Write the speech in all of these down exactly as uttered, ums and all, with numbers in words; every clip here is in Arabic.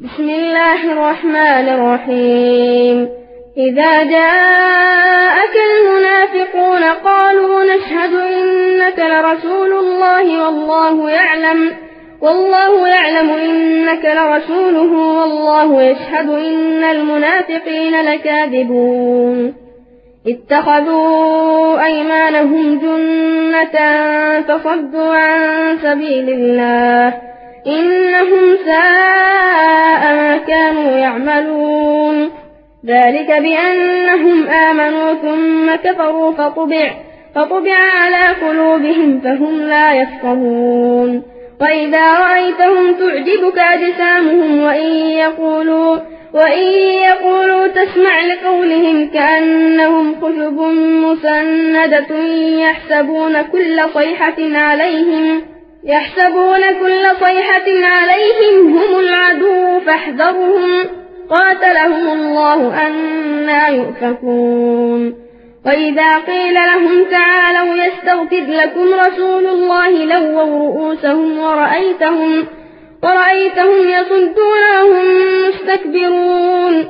بسم الله الرحمن الرحيم. إذا جاءك المنافقون قالوا نشهد إنك لرسول الله والله يعلم والله يعلم إنك لرسوله والله يشهد إن المنافقين لكاذبون. اتخذوا أيمانهم جنة فصدوا عن سبيل الله إنهم ساء ما كانوا يعملون. ذلك بأنهم آمنوا ثم كفروا فطبع, فطبع على قلوبهم فهم لا يفقهون. وإذا رأيتهم تعجبك أجسامهم وإن يقولوا, وإن يقولوا تسمع لقولهم كأنهم خشب مسندة يحسبون كل صيحة عليهم يحسبون كل صيحة عليهم هم العدو فاحذرهم قاتلهم الله أنى يؤفكون. وإذا قيل لهم تعالوا يستغفر لكم رسول الله لووا رؤوسهم ورأيتهم, ورأيتهم يصدون وهم مستكبرون.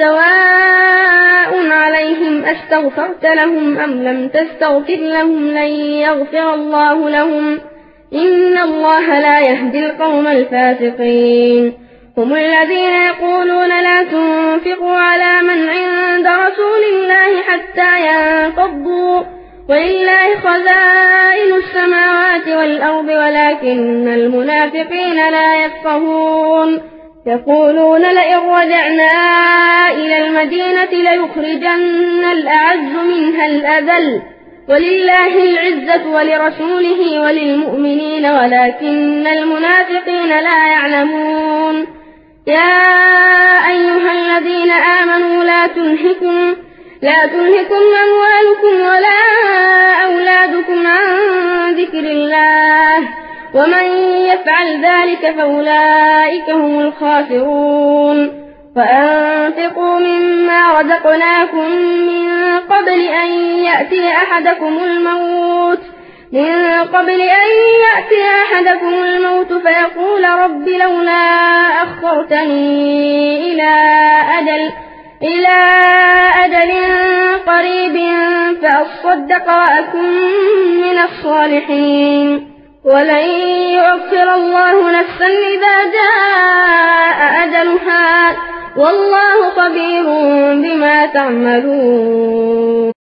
سواء عليهم أستغفرت لهم أم لم تستغفر لهم لن يغفر الله لهم إن الله لا يهدي القوم الفاسقين. هم الذين يقولون لا تنفقوا على من عند رسول الله حتى ينفضوا ولله خزائن السماوات والأرض ولكن المنافقين لا يفقهون. يقولون لئن رجعنا إلى المدينة ليخرجن الأعز منها الأذل ولله العزة ولرسوله وللمؤمنين ولكن المنافقين لا يعلمون. يا أيها الذين آمنوا لا تلهكم لا تلهكم أموالكم ولا أولادكم عن ذكر الله ومن يفعل ذلك فأولئك هم الخاسرون. وأنفقوا مما رزقناكم من قبل أن يأتي أحدكم الموت من قبل أن يأتي أحدكم الموت فيقول رب لولا أخرتني إلى أجل إلى أجل قريب فأصدق وأكن من الصالحين. ولن يؤخر الله نفسا إذا جاء أجلها والله خبير بما تعملون.